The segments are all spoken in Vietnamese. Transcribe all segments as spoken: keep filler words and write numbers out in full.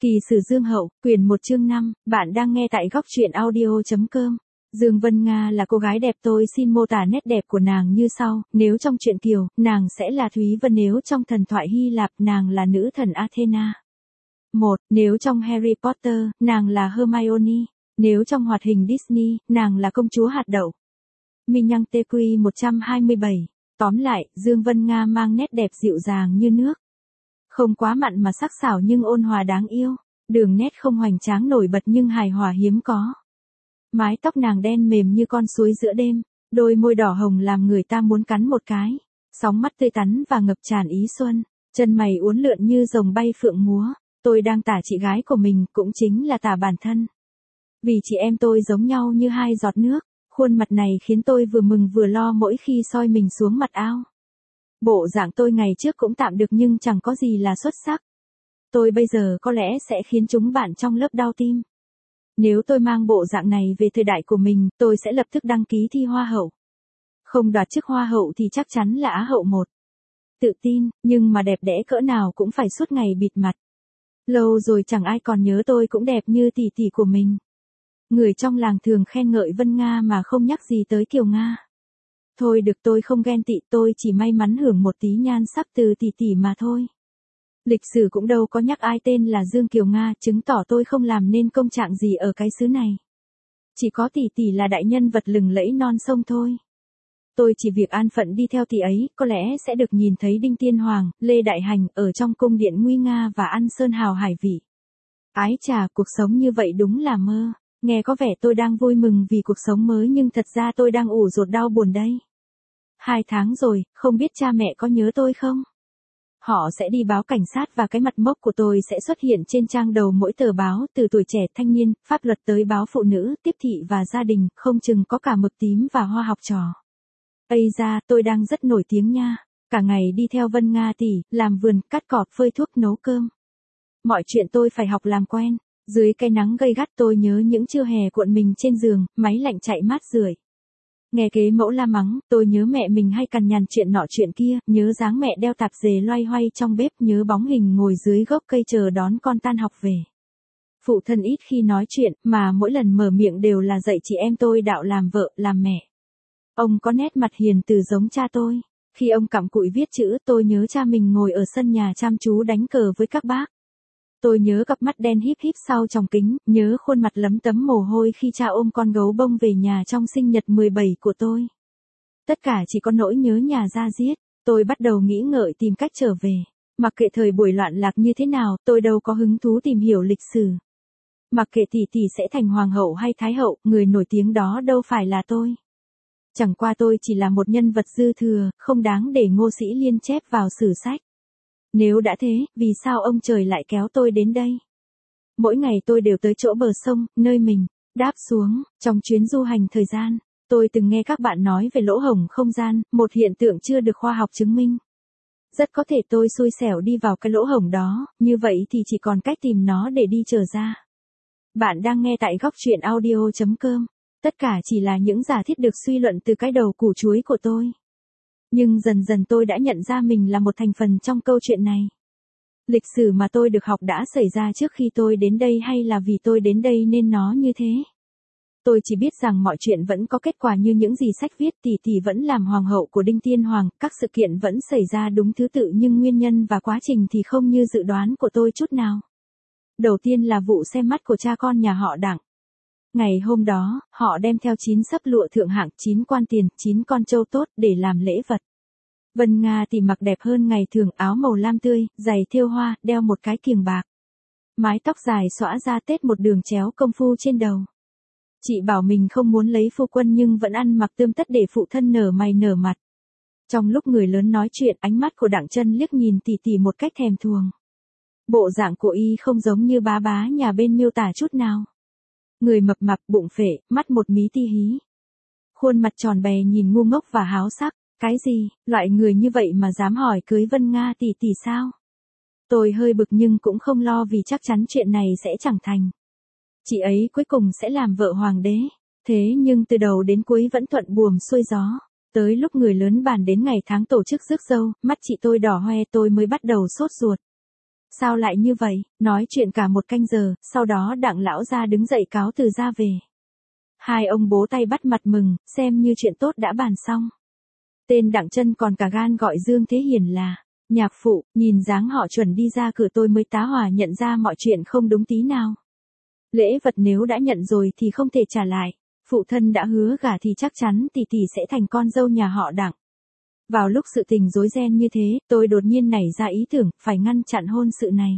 Kỳ sử Dương Hậu, quyển một chương năm, bạn đang nghe tại góc truyện audio.com. Dương Vân Nga là cô gái đẹp, tôi xin mô tả nét đẹp của nàng như sau: nếu trong truyện Kiều, nàng sẽ là Thúy Vân; nếu trong thần thoại Hy Lạp, nàng là nữ thần Athena. một. Nếu trong Harry Potter, nàng là Hermione; nếu trong hoạt hình Disney, nàng là công chúa hạt đậu. Minh Nhăng tê quy một trăm hai mươi bảy. Tóm lại, Dương Vân Nga mang nét đẹp dịu dàng như nước. Không quá mặn mà sắc sảo nhưng ôn hòa đáng yêu. Đường nét không hoành tráng nổi bật nhưng hài hòa hiếm có. Mái tóc nàng đen mềm như con suối giữa đêm. Đôi môi đỏ hồng làm người ta muốn cắn một cái. Sóng mắt tươi tắn và ngập tràn ý xuân. Chân mày uốn lượn như rồng bay phượng múa. Tôi đang tả chị gái của mình, cũng chính là tả bản thân. Vì chị em tôi giống nhau như hai giọt nước. Khuôn mặt này khiến tôi vừa mừng vừa lo mỗi khi soi mình xuống mặt ao. Bộ dạng tôi ngày trước cũng tạm được nhưng chẳng có gì là xuất sắc. Tôi bây giờ có lẽ sẽ khiến chúng bạn trong lớp đau tim. Nếu tôi mang bộ dạng này về thời đại của mình, tôi sẽ lập tức đăng ký thi Hoa hậu. Không đoạt chức Hoa hậu thì chắc chắn là Á hậu một. Tự tin, nhưng mà đẹp đẽ cỡ nào cũng phải suốt ngày bịt mặt. Lâu rồi chẳng ai còn nhớ tôi cũng đẹp như tỷ tỷ của mình. Người trong làng thường khen ngợi Vân Nga mà không nhắc gì tới Kiều Nga. Thôi được, tôi không ghen tị, tôi chỉ may mắn hưởng một tí nhan sắc từ tỷ tỷ mà thôi. Lịch sử cũng đâu có nhắc ai tên là Dương Kiều Nga, chứng tỏ tôi không làm nên công trạng gì ở cái xứ này. Chỉ có tỷ tỷ là đại nhân vật lừng lẫy non sông thôi. Tôi chỉ việc an phận đi theo tỷ ấy, có lẽ sẽ được nhìn thấy Đinh Tiên Hoàng, Lê Đại Hành ở trong cung điện nguy nga và ăn sơn hào hải vị. Ái chà, cuộc sống như vậy đúng là mơ. Nghe có vẻ tôi đang vui mừng vì cuộc sống mới nhưng thật ra tôi đang ủ rột đau buồn đây. Hai tháng rồi, không biết cha mẹ có nhớ tôi không? Họ sẽ đi báo cảnh sát và cái mặt mốc của tôi sẽ xuất hiện trên trang đầu mỗi tờ báo, từ Tuổi Trẻ, Thanh Niên, Pháp Luật tới báo Phụ Nữ, Tiếp Thị và Gia Đình, không chừng có cả Mực Tím và Hoa Học Trò. Ây da, tôi đang rất nổi tiếng nha. Cả ngày đi theo Vân Nga tỷ, làm vườn, cắt cỏ, phơi thuốc, nấu cơm. Mọi chuyện tôi phải học làm quen. Dưới cái nắng gay gắt tôi nhớ những trưa hè cuộn mình trên giường, máy lạnh chạy mát rượi. Nghe kế mẫu la mắng, tôi nhớ mẹ mình hay cằn nhằn chuyện nọ chuyện kia, nhớ dáng mẹ đeo tạp dề loay hoay trong bếp, nhớ bóng hình ngồi dưới gốc cây chờ đón con tan học về. Phụ thân ít khi nói chuyện, mà mỗi lần mở miệng đều là dạy chị em tôi đạo làm vợ, làm mẹ. Ông có nét mặt hiền từ giống cha tôi. Khi ông cặm cụi viết chữ, tôi nhớ cha mình ngồi ở sân nhà chăm chú đánh cờ với các bác. Tôi nhớ cặp mắt đen híp híp sau tròng kính, nhớ khuôn mặt lấm tấm mồ hôi khi cha ôm con gấu bông về nhà trong sinh nhật mười bảy của tôi. Tất cả chỉ có nỗi nhớ nhà ra diết. Tôi bắt đầu nghĩ ngợi tìm cách trở về. Mặc kệ thời buổi loạn lạc như thế nào, tôi đâu có hứng thú tìm hiểu lịch sử. Mặc kệ tỷ tỷ sẽ thành hoàng hậu hay thái hậu, người nổi tiếng đó đâu phải là tôi. Chẳng qua tôi chỉ là một nhân vật dư thừa, không đáng để Ngô Sĩ Liên chép vào sử sách. Nếu đã thế, vì sao ông trời lại kéo tôi đến đây? Mỗi ngày tôi đều tới chỗ bờ sông, nơi mình đáp xuống. Trong chuyến du hành thời gian, tôi từng nghe các bạn nói về lỗ hổng không gian, một hiện tượng chưa được khoa học chứng minh. Rất có thể tôi xui xẻo đi vào cái lỗ hổng đó, như vậy thì chỉ còn cách tìm nó để đi trở ra. Bạn đang nghe tại góc truyện audio.com. Tất cả chỉ là những giả thiết được suy luận từ cái đầu củ chuối của tôi. Nhưng dần dần tôi đã nhận ra mình là một thành phần trong câu chuyện này. Lịch sử mà tôi được học đã xảy ra trước khi tôi đến đây hay là vì tôi đến đây nên nó như thế? Tôi chỉ biết rằng mọi chuyện vẫn có kết quả như những gì sách viết, tỷ tỷ vẫn làm hoàng hậu của Đinh Tiên Hoàng, các sự kiện vẫn xảy ra đúng thứ tự nhưng nguyên nhân và quá trình thì không như dự đoán của tôi chút nào. Đầu tiên là vụ xem mắt của cha con nhà họ Đặng. Ngày hôm đó, họ đem theo chín sấp lụa thượng hạng, chín quan tiền, chín con trâu tốt để làm lễ vật. Vân Nga thì mặc đẹp hơn ngày thường, áo màu lam tươi, giày thêu hoa, đeo một cái kiềng bạc. Mái tóc dài xõa ra tết một đường chéo công phu trên đầu. Chị bảo mình không muốn lấy phu quân nhưng vẫn ăn mặc tươm tất để phụ thân nở mày nở mặt. Trong lúc người lớn nói chuyện, ánh mắt của Đặng Chân liếc nhìn tỷ tỷ một cách thèm thuồng. Bộ dạng của y không giống như bá bá nhà bên miêu tả chút nào. Người mập mạp, bụng phệ, mắt một mí ti hí. Khuôn mặt tròn bè nhìn ngu ngốc và háo sắc. Cái gì, loại người như vậy mà dám hỏi cưới Vân Nga tỷ tỷ sao? Tôi hơi bực nhưng cũng không lo vì chắc chắn chuyện này sẽ chẳng thành. Chị ấy cuối cùng sẽ làm vợ hoàng đế. Thế nhưng từ đầu đến cuối vẫn thuận buồm xuôi gió. Tới lúc người lớn bàn đến ngày tháng tổ chức rước dâu, mắt chị tôi đỏ hoe tôi mới bắt đầu sốt ruột. Sao lại như vậy, nói chuyện cả một canh giờ, sau đó Đặng lão gia đứng dậy cáo từ ra về. Hai ông bố tay bắt mặt mừng, xem như chuyện tốt đã bàn xong. Tên Đặng Chân còn cả gan gọi Dương Thế Hiền là nhạc phụ, nhìn dáng họ chuẩn đi ra cửa tôi mới tá hỏa nhận ra mọi chuyện không đúng tí nào. Lễ vật nếu đã nhận rồi thì không thể trả lại, phụ thân đã hứa gả thì chắc chắn tỷ tỷ sẽ thành con dâu nhà họ Đặng. Vào lúc sự tình rối ren như thế, tôi đột nhiên nảy ra ý tưởng, phải ngăn chặn hôn sự này.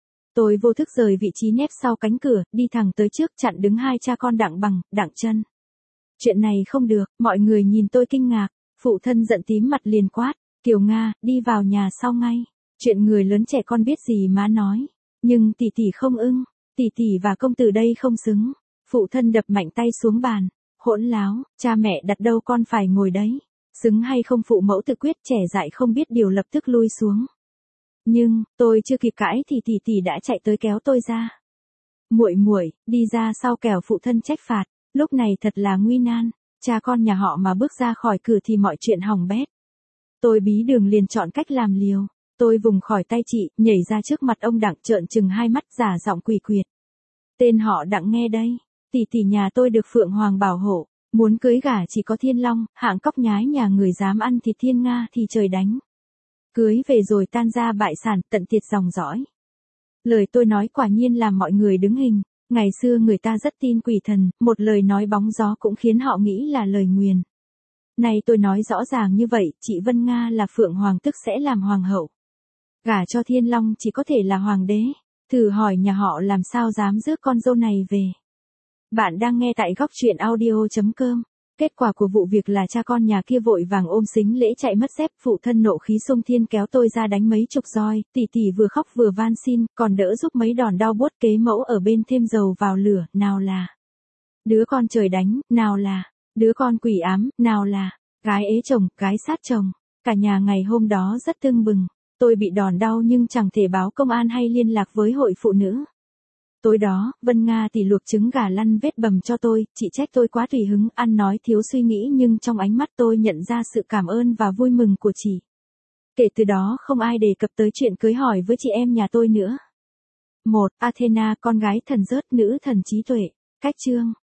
Tôi vô thức rời vị trí nép sau cánh cửa, đi thẳng tới trước chặn đứng hai cha con Đặng Bằng, Đặng Chân. Chuyện này không được, mọi người nhìn tôi kinh ngạc, phụ thân giận tím mặt liền quát, Kiều Nga, đi vào nhà sau ngay. Chuyện người lớn trẻ con biết gì mà nói, nhưng tỷ tỷ không ưng, tỷ tỷ và công tử đây không xứng. Phụ thân đập mạnh tay xuống bàn, hỗn láo, cha mẹ đặt đâu con phải ngồi đấy. Xứng hay không phụ mẫu tự quyết, trẻ dại không biết điều lập tức lui xuống. Nhưng, tôi chưa kịp cãi thì tỷ tỷ đã chạy tới kéo tôi ra. Muội muội, đi ra sau kẻo phụ thân trách phạt, lúc này thật là nguy nan, cha con nhà họ mà bước ra khỏi cửa thì mọi chuyện hỏng bét. Tôi bí đường liền chọn cách làm liều, tôi vùng khỏi tay chị, nhảy ra trước mặt ông Đặng trợn trừng hai mắt giả giọng quỷ quyệt. Tên họ Đặng nghe đây, tỷ tỷ nhà tôi được Phượng Hoàng bảo hộ. Muốn cưới gả chỉ có Thiên Long, hạng cóc nhái nhà người dám ăn thịt Thiên Nga thì trời đánh. Cưới về rồi tan ra bại sản, tận tiệt dòng dõi. Lời tôi nói quả nhiên làm mọi người đứng hình, ngày xưa người ta rất tin quỷ thần, một lời nói bóng gió cũng khiến họ nghĩ là lời nguyền. Nay tôi nói rõ ràng như vậy, chị Vân Nga là Phượng Hoàng tức sẽ làm hoàng hậu. Gả cho Thiên Long chỉ có thể là hoàng đế, thử hỏi nhà họ làm sao dám rước con dâu này về. Bạn đang nghe tại góc truyện audio chấm com. Kết quả của vụ việc là cha con nhà kia vội vàng ôm xính lễ chạy mất dép, phụ thân nộ khí xông thiên kéo tôi ra đánh mấy chục roi, tỷ tỷ vừa khóc vừa van xin, còn đỡ giúp mấy đòn đau buốt, kế mẫu ở bên thêm dầu vào lửa, nào là đứa con trời đánh, nào là đứa con quỷ ám, nào là gái ế chồng, gái sát chồng. Cả nhà ngày hôm đó rất tưng bừng, tôi bị đòn đau nhưng chẳng thể báo công an hay liên lạc với hội phụ nữ. Tối đó, Vân Nga thì luộc trứng gà lăn vết bầm cho tôi, chị trách tôi quá tùy hứng, ăn nói thiếu suy nghĩ, nhưng trong ánh mắt tôi nhận ra sự cảm ơn và vui mừng của chị. Kể từ đó không ai đề cập tới chuyện cưới hỏi với chị em nhà tôi nữa. một. Athena, con gái thần rớt, nữ thần trí tuệ. Cách chương